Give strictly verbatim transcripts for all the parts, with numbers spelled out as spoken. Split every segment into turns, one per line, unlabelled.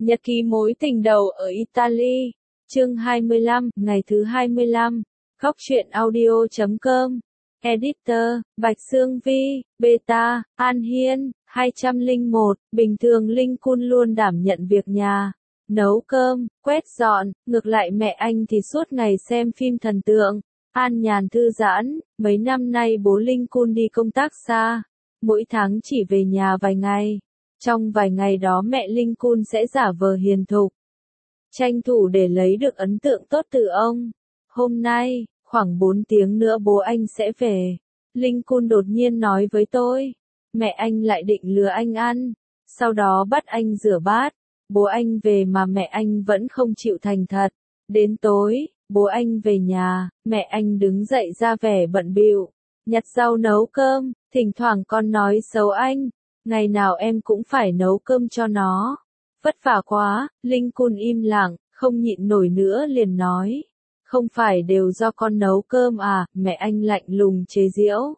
Nhật ký mối tình đầu ở Italy, chương hai mươi lăm, ngày thứ hai mươi lăm, Góc truyện audio chấm com, Editor, Bạch Sương Vi, Beta, An Hiên, hai không không một, bình thường Linh Kun luôn đảm nhận việc nhà, nấu cơm, quét dọn, ngược lại mẹ anh thì suốt ngày xem phim thần tượng, an nhàn thư giãn, mấy năm nay bố Linh Kun đi công tác xa, mỗi tháng chỉ về nhà vài ngày. Trong vài ngày đó mẹ Linh Kun sẽ giả vờ hiền thục, tranh thủ để lấy được ấn tượng tốt từ ông. Hôm nay, khoảng bốn tiếng nữa bố anh sẽ về. Linh Kun đột nhiên nói với tôi, mẹ anh lại định lừa anh ăn, sau đó bắt anh rửa bát. Bố anh về mà mẹ anh vẫn không chịu thành thật. Đến tối, bố anh về nhà, mẹ anh đứng dậy ra vẻ bận bịu, nhặt rau nấu cơm, thỉnh thoảng còn nói xấu anh. Ngày nào em cũng phải nấu cơm cho nó. Vất vả quá, Linh Kun im lặng, không nhịn nổi nữa liền nói. Không phải đều do con nấu cơm à, mẹ anh lạnh lùng chế giễu.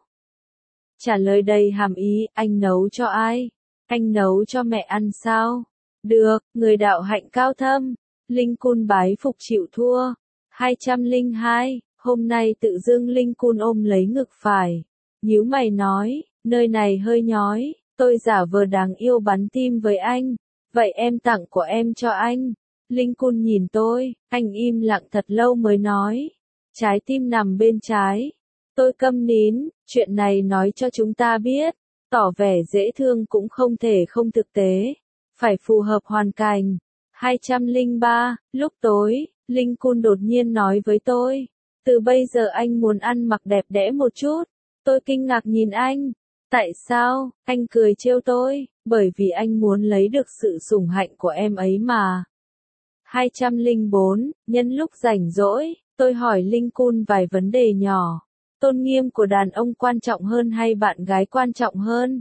Trả lời đầy hàm ý, anh nấu cho ai? Anh nấu cho mẹ ăn sao? Được, người đạo hạnh cao thâm. Linh Kun bái phục chịu thua. hai không không hai, hôm nay tự dưng Linh Kun ôm lấy ngực phải. Nhíu mày nói, nơi này hơi nhói. Tôi giả vờ đáng yêu bắn tim với anh. Vậy em tặng của em cho anh. Linh Kun nhìn tôi, anh im lặng thật lâu mới nói. Trái tim nằm bên trái. Tôi câm nín, chuyện này nói cho chúng ta biết. Tỏ vẻ dễ thương cũng không thể không thực tế. Phải phù hợp hoàn cảnh. hai không không ba, lúc tối, Linh Kun đột nhiên nói với tôi. Từ bây giờ anh muốn ăn mặc đẹp đẽ một chút. Tôi kinh ngạc nhìn anh. Tại sao? Anh cười trêu tôi, bởi vì anh muốn lấy được sự sủng hạnh của em ấy mà. hai không không bốn, nhân lúc rảnh rỗi, tôi hỏi Linh Kun vài vấn đề nhỏ. Tôn nghiêm của đàn ông quan trọng hơn hay bạn gái quan trọng hơn?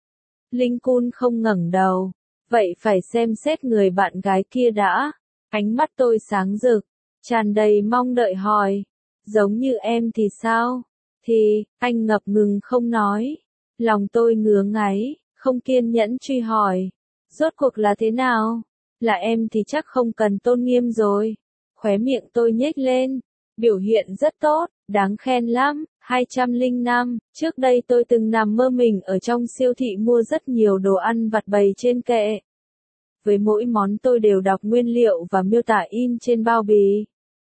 Linh Kun không ngẩng đầu. Vậy phải xem xét người bạn gái kia đã. Ánh mắt tôi sáng rực, tràn đầy mong đợi hỏi. Giống như em thì sao? Thì, anh ngập ngừng không nói. Lòng tôi ngứa ngáy, không kiên nhẫn truy hỏi. Rốt cuộc là thế nào? Là em thì chắc không cần tôn nghiêm rồi. Khóe miệng tôi nhếch lên. Biểu hiện rất tốt, đáng khen lắm. hai không không năm, trước đây tôi từng nằm mơ mình ở trong siêu thị mua rất nhiều đồ ăn vặt bày trên kệ. Với mỗi món tôi đều đọc nguyên liệu và miêu tả in trên bao bì.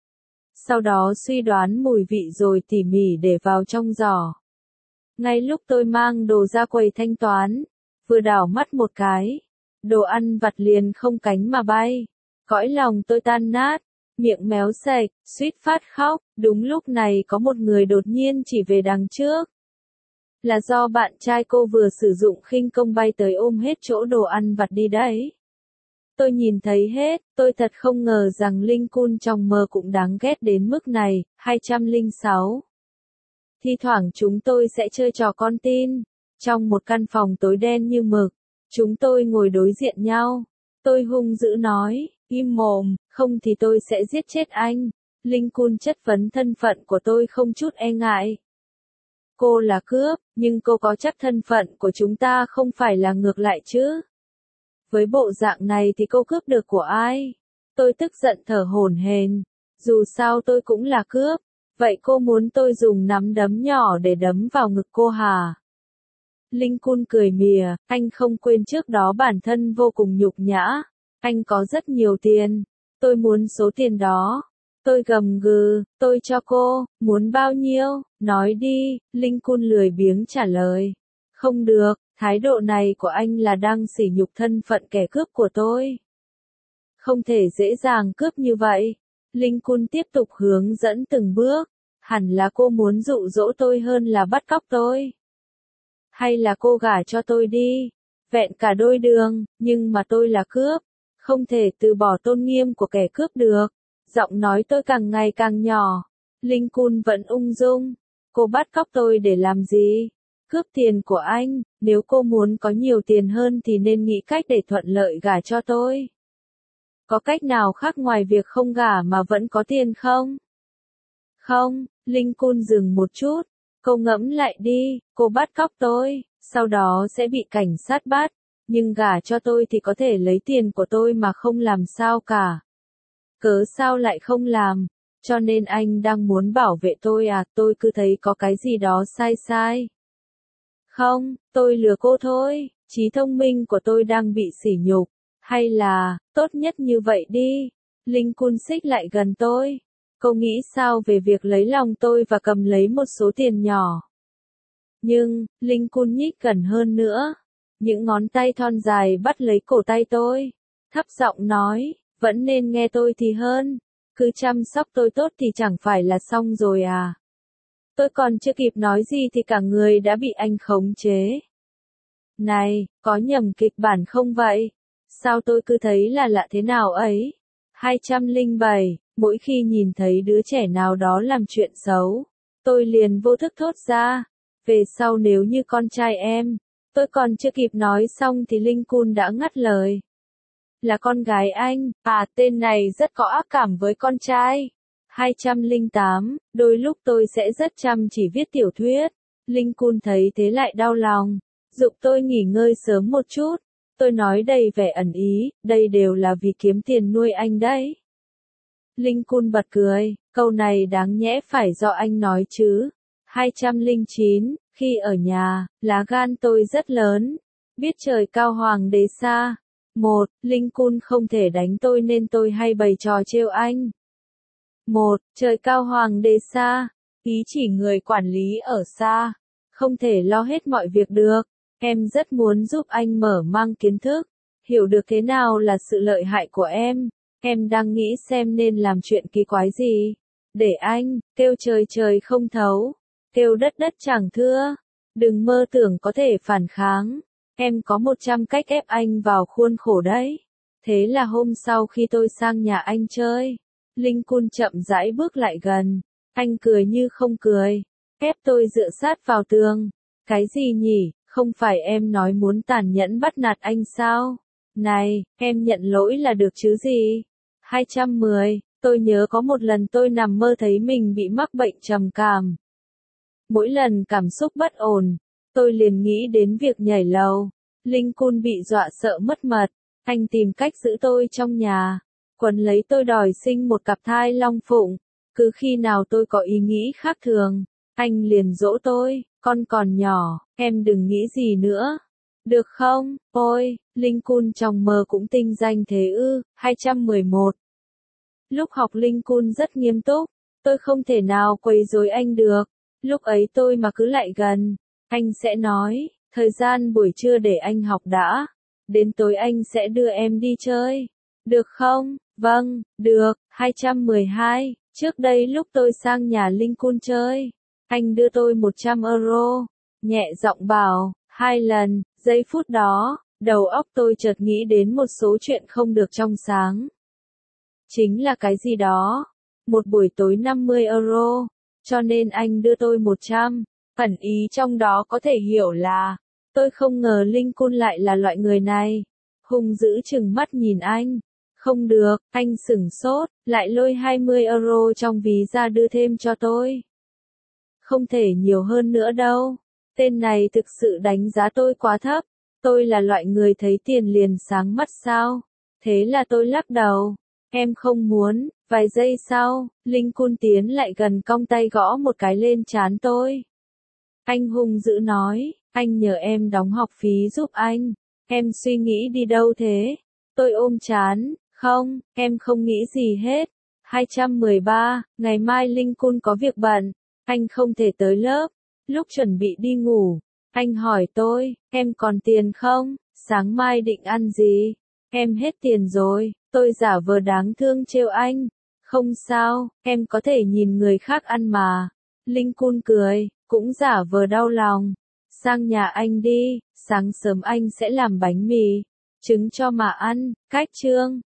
Sau đó suy đoán mùi vị rồi tỉ mỉ để vào trong giỏ. Ngay lúc tôi mang đồ ra quầy thanh toán, vừa đảo mắt một cái, đồ ăn vặt liền không cánh mà bay. Cõi lòng tôi tan nát, miệng méo sạch, suýt phát khóc. Đúng lúc này có một người đột nhiên chỉ về đằng trước. Là do bạn trai cô vừa sử dụng khinh công bay tới ôm hết chỗ đồ ăn vặt đi đấy. Tôi nhìn thấy hết, tôi thật không ngờ rằng Linh Kun trong mơ cũng đáng ghét đến mức này. hai không không sáu. Thi thoảng chúng tôi sẽ chơi trò con tin. Trong một căn phòng tối đen như mực, chúng tôi ngồi đối diện nhau. Tôi hung dữ nói, im mồm, không thì tôi sẽ giết chết anh. Linh Kun chất vấn thân phận của tôi không chút e ngại. Cô là cướp, nhưng cô có chắc thân phận của chúng ta không phải là ngược lại chứ? Với bộ dạng này thì cô cướp được của ai? Tôi tức giận thở hổn hển. Dù sao tôi cũng là cướp. Vậy cô muốn tôi dùng nắm đấm nhỏ để đấm vào ngực cô hả? Linh Kun cười mỉa, anh không quên trước đó bản thân vô cùng nhục nhã. Anh có rất nhiều tiền. Tôi muốn số tiền đó. Tôi gầm gừ, tôi cho cô, muốn bao nhiêu? Nói đi, Linh Kun lười biếng trả lời. Không được, thái độ này của anh là đang sỉ nhục thân phận kẻ cướp của tôi. Không thể dễ dàng cướp như vậy. Linh Kun tiếp tục hướng dẫn từng bước. Hẳn là cô muốn dụ dỗ tôi hơn là bắt cóc tôi. Hay là cô gả cho tôi đi. Vẹn cả đôi đường, nhưng mà tôi là cướp. Không thể từ bỏ tôn nghiêm của kẻ cướp được. Giọng nói tôi càng ngày càng nhỏ. Linh Kun vẫn ung dung. Cô bắt cóc tôi để làm gì? Cướp tiền của anh. Nếu cô muốn có nhiều tiền hơn thì nên nghĩ cách để thuận lợi gả cho tôi. Có cách nào khác ngoài việc không gả mà vẫn có tiền không? Không, Linh Kun dừng một chút. Cô ngẫm lại đi, cô bắt cóc tôi, sau đó sẽ bị cảnh sát bắt. nhưng gả cho tôi thì có thể lấy tiền của tôi mà không làm sao cả. Cớ sao lại không làm? Cho nên anh đang muốn bảo vệ tôi à, tôi cứ thấy có cái gì đó sai sai. Không, tôi lừa cô thôi, trí thông minh của tôi đang bị sỉ nhục. Hay là, tốt nhất như vậy đi. Lincoln xích lại gần tôi. Cô nghĩ sao về việc lấy lòng tôi và cầm lấy một số tiền nhỏ? Nhưng, Lincoln nhích gần hơn nữa. Những ngón tay thon dài bắt lấy cổ tay tôi. Thấp giọng nói, vẫn nên nghe tôi thì hơn. Cứ chăm sóc tôi tốt thì chẳng phải là xong rồi à? Tôi còn chưa kịp nói gì thì cả người đã bị anh khống chế. Này, có nhầm kịch bản không vậy? Sao tôi cứ thấy là lạ thế nào ấy? hai trăm lẻ bảy, mỗi khi nhìn thấy đứa trẻ nào đó làm chuyện xấu, tôi liền vô thức thốt ra. Về sau nếu như con trai em, tôi còn chưa kịp nói xong thì Lincoln đã ngắt lời. Là con gái anh, à tên này rất có ác cảm với con trai. hai trăm lẻ tám, đôi lúc tôi sẽ rất chăm chỉ viết tiểu thuyết. Lincoln thấy thế lại đau lòng, giục tôi nghỉ ngơi sớm một chút. Tôi nói đầy vẻ ẩn ý, đây đều là vì kiếm tiền nuôi anh đấy. Lincoln bật cười, câu này đáng nhẽ phải do anh nói chứ. hai trăm lẻ chín, khi ở nhà, lá gan tôi rất lớn. Biết trời cao hoàng đế xa. Một, Lincoln không thể đánh tôi nên tôi hay bày trò trêu anh. Một, trời cao hoàng đế xa, ý chỉ người quản lý ở xa, không thể lo hết mọi việc được. Em rất muốn giúp anh mở mang kiến thức, hiểu được thế nào là sự lợi hại của em. Em đang nghĩ xem nên làm chuyện kỳ quái gì. Để anh, kêu trời trời không thấu, kêu đất đất chẳng thưa. Đừng mơ tưởng có thể phản kháng. Em có một trăm cách ép anh vào khuôn khổ đấy. Thế là hôm sau khi tôi sang nhà anh chơi, Lincoln chậm rãi bước lại gần. Anh cười như không cười, ép tôi dựa sát vào tường. Cái gì nhỉ, không phải em nói muốn tàn nhẫn bắt nạt anh sao? Này, em nhận lỗi là được chứ gì? hai trăm mười, tôi nhớ có một lần tôi nằm mơ thấy mình bị mắc bệnh trầm cảm. Mỗi lần cảm xúc bất ổn, tôi liền nghĩ đến việc nhảy lầu. Lincoln bị dọa sợ mất mật, anh tìm cách giữ tôi trong nhà, quấn lấy tôi đòi sinh một cặp thai long phụng. Cứ khi nào tôi có ý nghĩ khác thường, anh liền dỗ tôi, con còn nhỏ, em đừng nghĩ gì nữa. Được không? Ôi, Lincoln trong mơ cũng tinh danh thế ư? hai trăm mười một. Lúc học Lincoln rất nghiêm túc, tôi không thể nào quấy rối anh được. Lúc ấy tôi mà cứ lại gần, anh sẽ nói, thời gian buổi trưa để anh học đã, đến tối anh sẽ đưa em đi chơi. Được không? Vâng, được. hai trăm mười hai, trước đây lúc tôi sang nhà Lincoln chơi, anh đưa tôi một trăm euro, nhẹ giọng bảo, hai lần. Giây phút đó, đầu óc tôi chợt nghĩ đến một số chuyện không được trong sáng. Chính là cái gì đó? Một buổi tối năm mươi euro, cho nên anh đưa tôi một trăm. Ẩn ý trong đó có thể hiểu là, tôi không ngờ Lincoln lại là loại người này. Hung dữ chừng mắt nhìn anh. Không được, anh sửng sốt, lại lôi hai mươi euro trong ví ra đưa thêm cho tôi. Không thể nhiều hơn nữa đâu. Tên này thực sự đánh giá tôi quá thấp. Tôi là loại người thấy tiền liền sáng mắt sao? Thế là tôi lắc đầu. Em không muốn. Vài giây sau, Lincoln tiến lại gần cong tay gõ một cái lên trán tôi. Anh hung dữ nói, anh nhờ em đóng học phí giúp anh. Em suy nghĩ đi đâu thế? Tôi ôm trán, không, em không nghĩ gì hết. hai trăm mười ba, ngày mai Lincoln có việc bận, anh không thể tới lớp. Lúc chuẩn bị đi ngủ, anh hỏi tôi, em còn tiền không? Sáng mai định ăn gì? Em hết tiền rồi. Tôi giả vờ đáng thương trêu anh. Không sao, em có thể nhìn người khác ăn mà. Lincoln cười, cũng giả vờ đau lòng. Sang nhà anh đi, sáng sớm anh sẽ làm bánh mì, trứng cho mà ăn. Cách chương